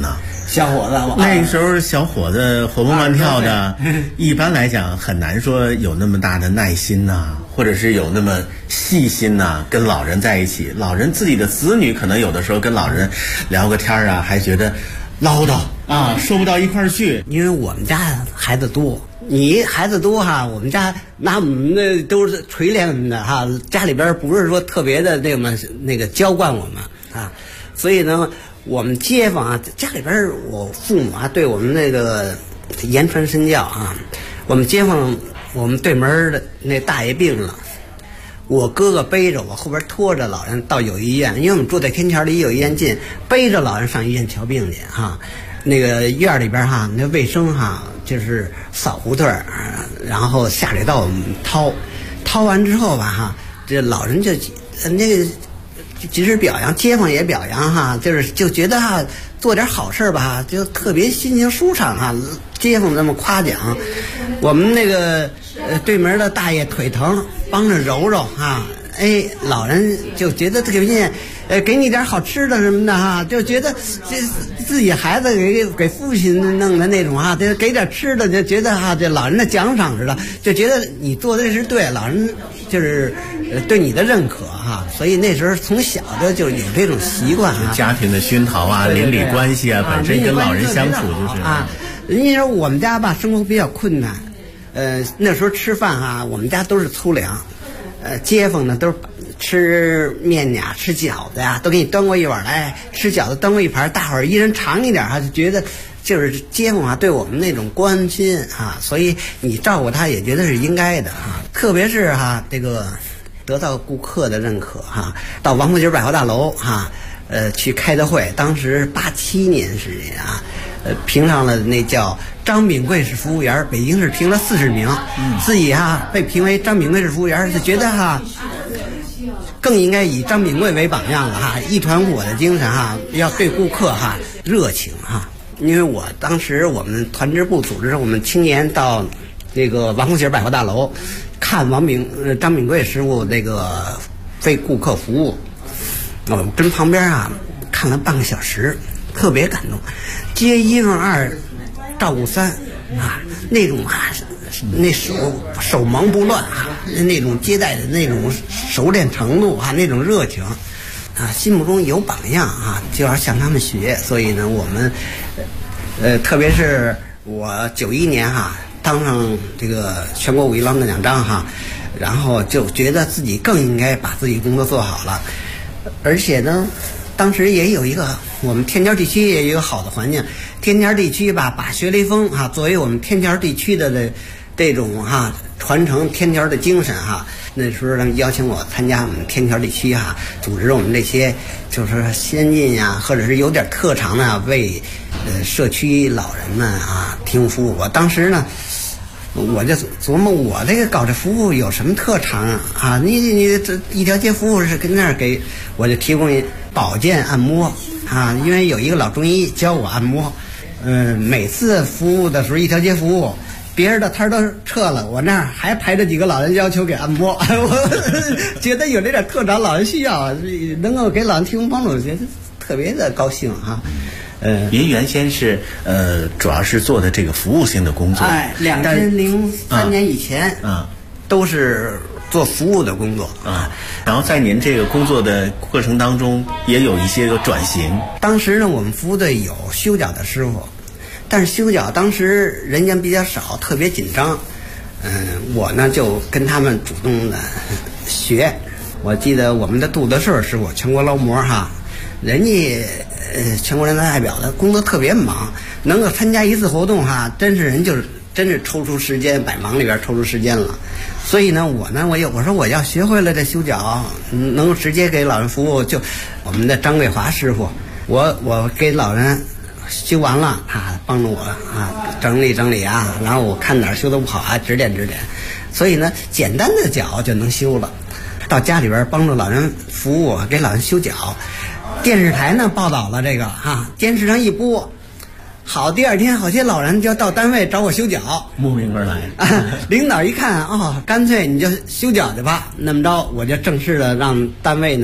小伙子， 那时候小伙子活蹦乱跳的，一般来讲很难说有那么大的耐心呐，或者是有那么细心呐，跟老人在一起。老人自己的子女可能有的时候跟老人聊个天啊，还觉得唠叨啊，说不到一块儿去。 因为我们家孩子多，你孩子多哈，我们家拿我们那都是垂怜的哈，家里边不是说特别的那个娇惯我们啊，所以呢，我们街坊啊，家里边我父母啊对我们那个言传身教啊，我们街坊，我们对门的那大爷病了。我哥哥背着我后边拖着老人到友谊医院，因为我们住在天桥离友谊医院近，背着老人上医院瞧病去哈。那个院里边哈，那卫生哈就是扫胡同，然后下水道我们掏完之后吧哈，这老人就那个即使表扬，街坊也表扬哈，就觉得哈做点好事吧，就特别心情舒畅哈。街坊这么夸奖，我们那个对门的大爷腿疼，帮着揉揉哈，哎，老人就觉得特别心，给你点好吃的什么的哈，就觉得这自己孩子给父亲弄的那种哈，就给点吃的，就觉得哈这老人的奖赏似的，就觉得你做的是对，老人就是对你的认可哈，所以那时候从小的就有这种习惯啊， 家庭的熏陶啊，邻里关系啊，本身跟老人相处就是啊。你说我们家吧，生活比较困难，那时候吃饭啊，我们家都是粗粮，街坊呢都是吃面呀、吃饺子呀，都给你端过一碗来，吃饺子端过一盘，大伙儿一人尝一点哈，就觉得就是街坊啊对我们那种关心啊，所以你照顾他也觉得是应该的啊，特别是哈这个得到顾客的认可哈，到王府井百货大楼哈。去开的会，当时87年时间啊，评上了那叫张炳贵式服务员，北京市评了40名，自己哈被评为张炳贵式服务员，就觉得哈更应该以张炳贵为榜样了哈，一团火的精神哈，要对顾客哈热情哈。因为我当时我们团支部组织我们青年到那个王府井百货大楼看张炳贵师傅那个为顾客服务。我跟旁边啊看了半个小时，特别感动。接1问2，照顾3啊，那种啊，那手忙不乱啊，那种接待的那种熟练程度啊，那种热情啊，心目中有榜样啊，就要向他们学。所以呢，我们特别是我91年哈当上这个全国武艺劳动奖章哈，然后就觉得自己更应该把自己工作做好了。而且呢，当时也有一个我们天桥地区也有一个好的环境，天桥地区吧把学雷锋哈作为我们天桥地区的这种哈传承天桥的精神哈，那时候他们邀请我参加我们天桥地区哈，组织我们这些就是先进呀，或者是有点特长的为社区老人们啊提供服务。我当时呢。我就琢磨，我这个搞这服务有什么特长啊？你这一条街服务是跟那儿给，我就提供保健按摩啊，因为有一个老中医教我按摩，每次服务的时候一条街服务，别人的摊都撤了，我那儿还排着几个老人要求给按摩，我觉得有这点特长，老人需要，能够给老人提供帮助，觉得特别的高兴啊。 您原先是主要是做的这个服务性的工作 ，2003年以前都是做服务的工作啊。然后在您这个工作的过程当中，也有一些个转型。 当时呢，我们服务的有修脚的师傅，但是修脚当时人家比较少，特别紧张。我呢就跟他们主动的学。我记得我们的杜德顺师傅，全国劳模哈，人家。全国人大代表的工作特别忙，能够参加一次活动哈，真是抽出时间，百忙里边抽出时间了。所以呢，我说我要学会了这修脚，能够直接给老人服务，就我们的张桂华师傅，我给老人修完了啊，帮助我啊整理整理啊，然后我看哪儿修得不好啊，指点指点。所以呢，简单的脚就能修了。到家里边帮助老人服务，给老人修脚。电视台呢报道了这个哈，电视上一播，好，第二天好些老人就要到单位找我修脚， 慕名而来。 领导一看干脆你就修脚去吧。那么着，我就正式的让单位呢，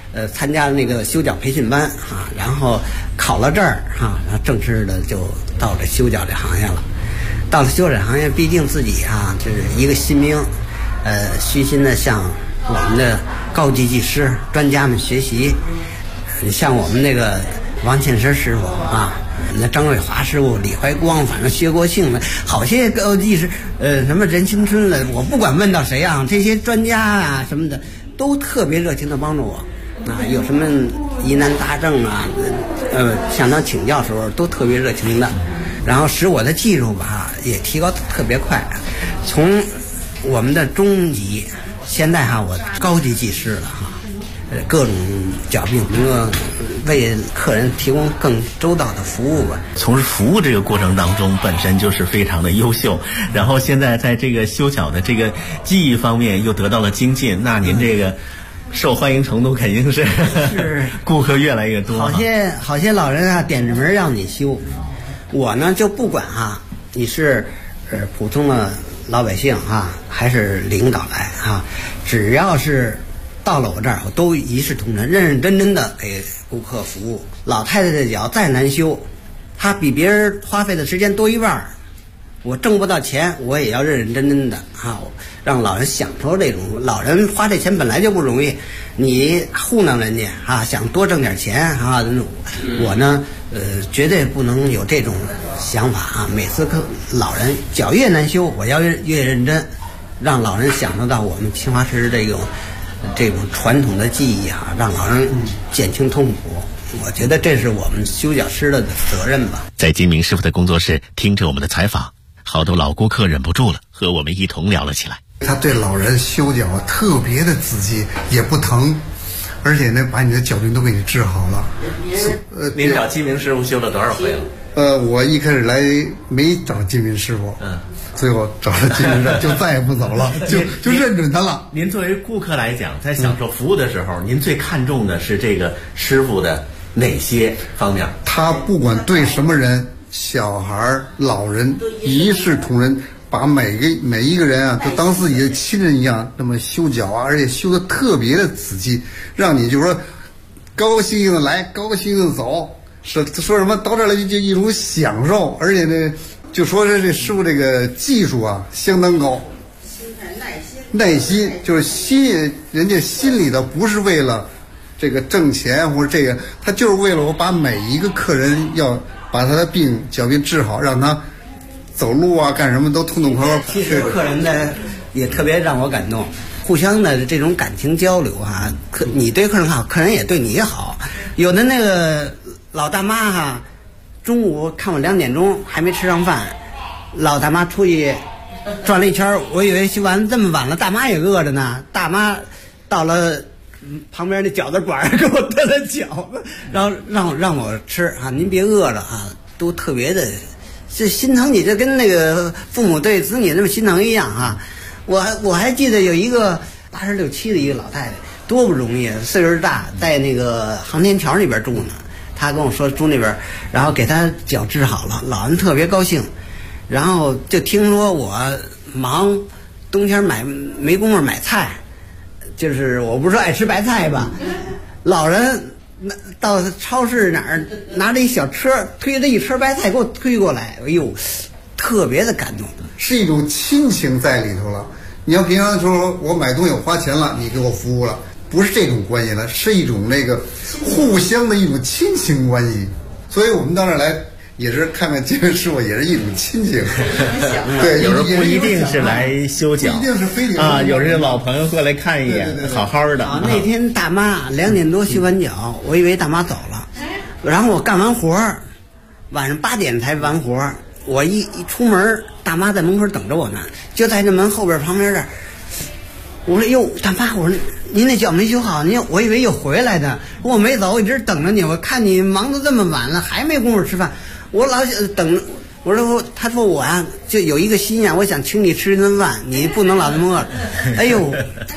参加那个修脚培训班啊，然后考了证啊，然后正式的就到这修脚这行业了。到了修脚行业，毕竟自己啊这是一个新兵，虚心的向我们的高级技师专家们学习。像我们那个王庆生师傅啊，那张瑞华师傅、李怀光，反正薛国庆的，好些高级是什么任青春了，我不管问到谁啊，这些专家啊什么的都特别热情的帮助我啊，有什么疑难杂症啊，向他请教的时候都特别热情的，然后使我的技术吧也提高特别快，从我们的中级，现在哈我高级技师了哈。各种脚病能够为客人提供更周到的服务吧。 从事服务这个过程当中本身就是非常的优秀，然后现在在这个修脚的这个技艺方面又得到了精进，那您这个受欢迎程度肯定是顾客越来越多。 好些老人啊点着门让你修，我呢就不管哈，你是普通的老百姓啊还是领导来啊，只要是到了我这儿，我都一视同仁，认认真真的给顾客服务。老太太的脚再难修，她比别人花费的时间多一半，我挣不到钱，我也要认认真真的啊，让老人享受这种。老人花这钱本来就不容易，你糊弄人家啊，想多挣点钱啊，我呢绝对不能有这种想法啊。每次老人脚越难修，我要越认真，让老人享受到我们清华师这种传统的技艺啊，让老人减轻痛苦，我觉得这是我们修脚师的责任吧。 在金明师傅的工作室听着我们的采访，好多老顾客忍不住了，和我们一同聊了起来。 他对老人修脚特别的仔细，也不疼，而且呢把你的脚病都给你治好了。 您找金明师傅修了多少回了？ 我一开始来没找金明师傅，最后找了金明师傅就再也不走了，就认准他了。 您作为顾客来讲，在享受服务的时候，您最看重的是这个师傅的哪些方面？ 他不管对什么人，小孩、老人，一视同仁，把每一个人啊，都当自己的亲人一样，那么修脚啊，而且修得特别的仔细，让你就是说高高兴兴的来，高高兴兴的走。说什么到这儿来就一种享受，而且呢，就说是这师傅这个技术啊相当高，耐心就是人家心里的不是为了这个挣钱或者这个，他就是为了我把每一个客人要把他的脚病治好，让他走路啊干什么都痛痛快快。 其实客人呢也特别让我感动，互相的这种感情交流啊，你对客人好，客人也对你好。有的那个老大妈哈，中午看我2点钟还没吃上饭，老大妈出去转了一圈，我以为修完这么晚了，大妈也饿着呢。大妈到了旁边那饺子馆给我炖了饺子，然后让我吃啊，您别饿了啊，都特别的这心疼你，这跟那个父母对子女那么心疼一样啊。我还记得有一个86、7的一个老太太，多不容易，岁数大，在那个航天桥那边住呢。他跟我说住那边，然后给他脚治好了，老人特别高兴。然后就听说我忙，冬天没工夫买菜，就是我不是说爱吃白菜吧，老人到超市哪儿拿着一小车，推着一车白菜给我推过来，哎呦，特别的感动， 是一种亲情在里头了。你要平常的时候我买东西我花钱了，你给我服务了，不是这种关系了，是一种那个互相的一种亲情关系。所以我们到这儿来也是看看金明师傅，也是一种亲情。对， 有时候不一定是来修脚， 不一定是非得啊，有人老朋友过来看一眼，好好的。 啊，那天大妈2点多修完脚，我以为大妈走了，然后我干完活，晚上8点才完活，我一出门，大妈在门口等着我呢，就在这门后边旁边这儿。我说哟，大妈，我说您那脚没修好，我以为又回来的，我没走，我一直等着你，我看你忙得这么晚了，还没工夫吃饭，我老等。我说他说我啊，就有一个心眼，我想请你吃一顿饭，你不能老这么饿。哎呦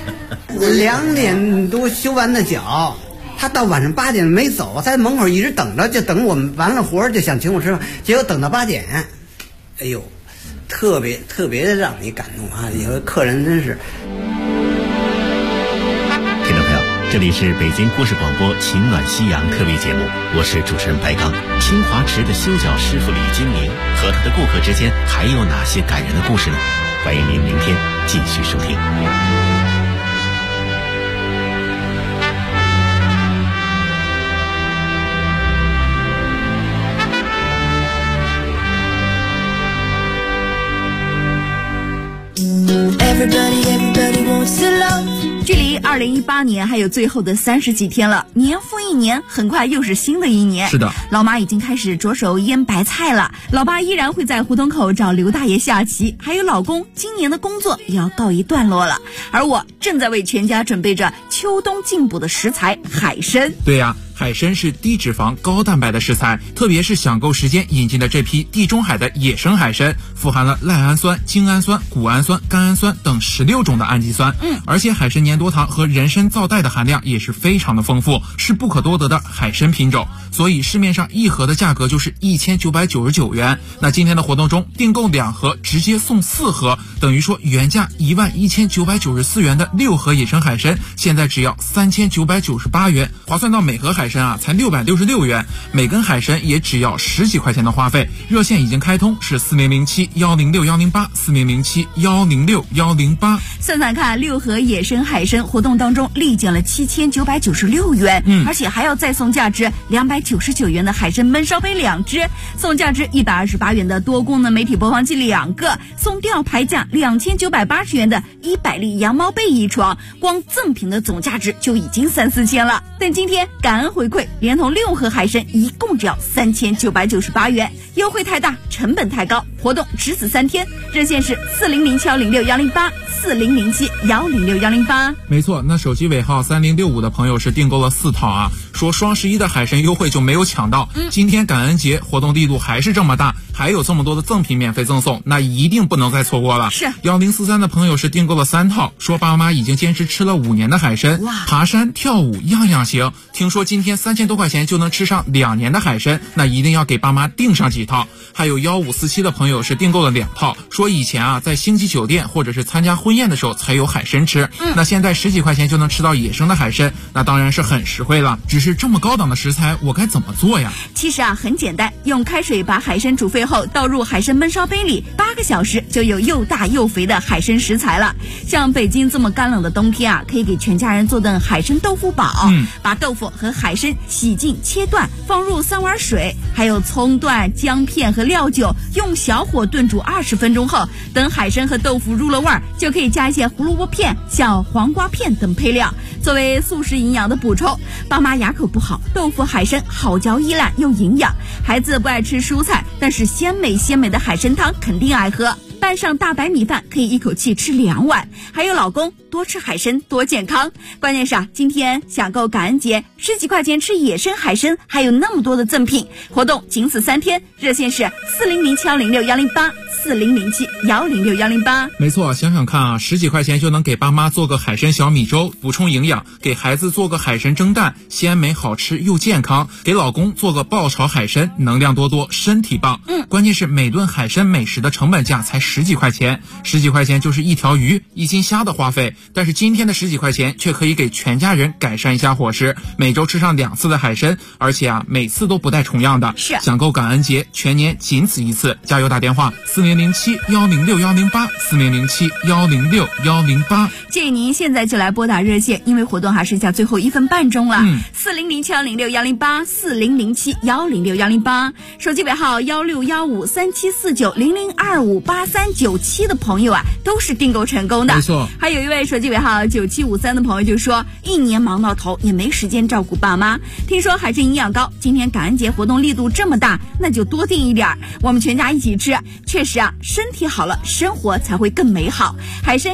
，2点多修完的脚，他到晚上8点没走，在门口一直等着，就等我们完了活就想请我吃饭，结果等到8点，哎呦，特别的让你感动啊！有的客人真是。 听众朋友， 这里是北京故事广播情暖西洋特别节目，我是主持人白刚。清华池的修脚师傅李金明和他的顾客之间还有哪些感人的故事呢？欢迎您明天继续收听。 距离2018年还有最后的30几天了，年复一年，很快又是新的一年。 是的， 老妈已经开始着手腌白菜了，老爸依然会在胡同口找刘大爷下棋，还有老公今年的工作也要告一段落了，而我正在为全家准备着秋冬进补的食材海参。 对呀，海参是低脂肪高蛋白的食材，特别是享购时间引进的这批地中海的野生海参，富含了赖氨酸、精氨酸、谷氨酸、甘氨酸等16种的氨基酸。而且海参粘多糖和人参皂苷的含量也是非常的丰富，是不可多得的海参品种。所以市面上一盒的价格就是1999元。那今天的活动中，订购2盒直接送4盒，等于说原价11994元的6盒野生海参，现在只要3998元，划算到每盒海参才666元，每根海参也只要10几块钱的花费。热线已经开通，是4007-106-108，4007-106-108。 算算看，6盒野生海参活动当中立减了7996元，而且还要再送价值299元的海参焖烧杯2只，送价值128元的多功能媒体播放器2个，送吊牌价2980元的100粒羊毛被1床，光赠品的总价值就已经3-4千了。但今天感恩回馈，连同6盒海参一共只要3998元，优惠太大，成本太高，活动只此3天，热线是4007-106-108，4007-106-108。 没错，那手机尾号3065的朋友是订购了4套说双11的海参优惠就没有抢到，今天感恩节活动力度还是这么大，还有这么多的赠品免费赠送，那一定不能再错过了。 是 1043的朋友是订购了3套，说爸妈已经坚持吃了5年的海参，爬山跳舞样样行，听说今天3000多块钱就能吃上2年的海参，那一定要给爸妈订上几套。还有1547的朋友是订购了2套，说以前在星级酒店或者是参加婚宴的时候才有海参吃，那现在10几块钱就能吃到野生的海参，那当然是很实惠了。只是这么高档的食材我该怎么做呀？ 其实很简单，用开水把海参煮沸后倒入海参焖烧杯里，8个小时就有又大又肥的海参食材了。像北京这么干冷的冬天可以给全家人做顿海参豆腐煲，把豆腐和海参洗净切断，放入3碗水，还有葱段、姜片和料酒，用小火炖煮20分钟后，等海参和豆腐入了味儿，就可以加一些胡萝卜片、小黄瓜片等配料，作为素食营养的补充。爸妈牙口不好，豆腐海参好嚼易烂又营养，孩子不爱吃蔬菜，但是鲜美的海参汤肯定爱喝，拌上大白米饭可以一口气吃2碗。还有老公，多吃海参多健康。关键是今天享购感恩节10几块钱吃野生海参，还有那么多的赠品，活动仅此3天，热线是4007-106-108，4007-106-108。 没错，想想看10几块钱就能给爸妈做个海参小米粥，补充营养，给孩子做个海参蒸蛋，鲜美好吃又健康，给老公做个爆炒海参，能量多多，身体棒。关键是每顿海参美食的成本价才10几块钱，10几块钱就是1条鱼、1斤虾的花费，但是今天的10几块钱却可以给全家人改善一下伙食，每周吃上2次的海参，而且每次都不带重样的。 是想购感恩节，全年仅此一次，加油打电话4007-106-108，4007-106-108。 建议您现在就来拨打热线，因为活动还剩下最后1分半钟了。4007-106-108，4007-106-108。手机尾号1615374900258397的朋友都是订购成功的。 没错。 还有一位手机尾号9753的朋友就说，一年忙到头也没时间照顾爸妈，听说海参营养高，今天感恩节活动力度这么大，那就多订一点，我们全家一起吃。确实身体好了，生活才会更美好。海参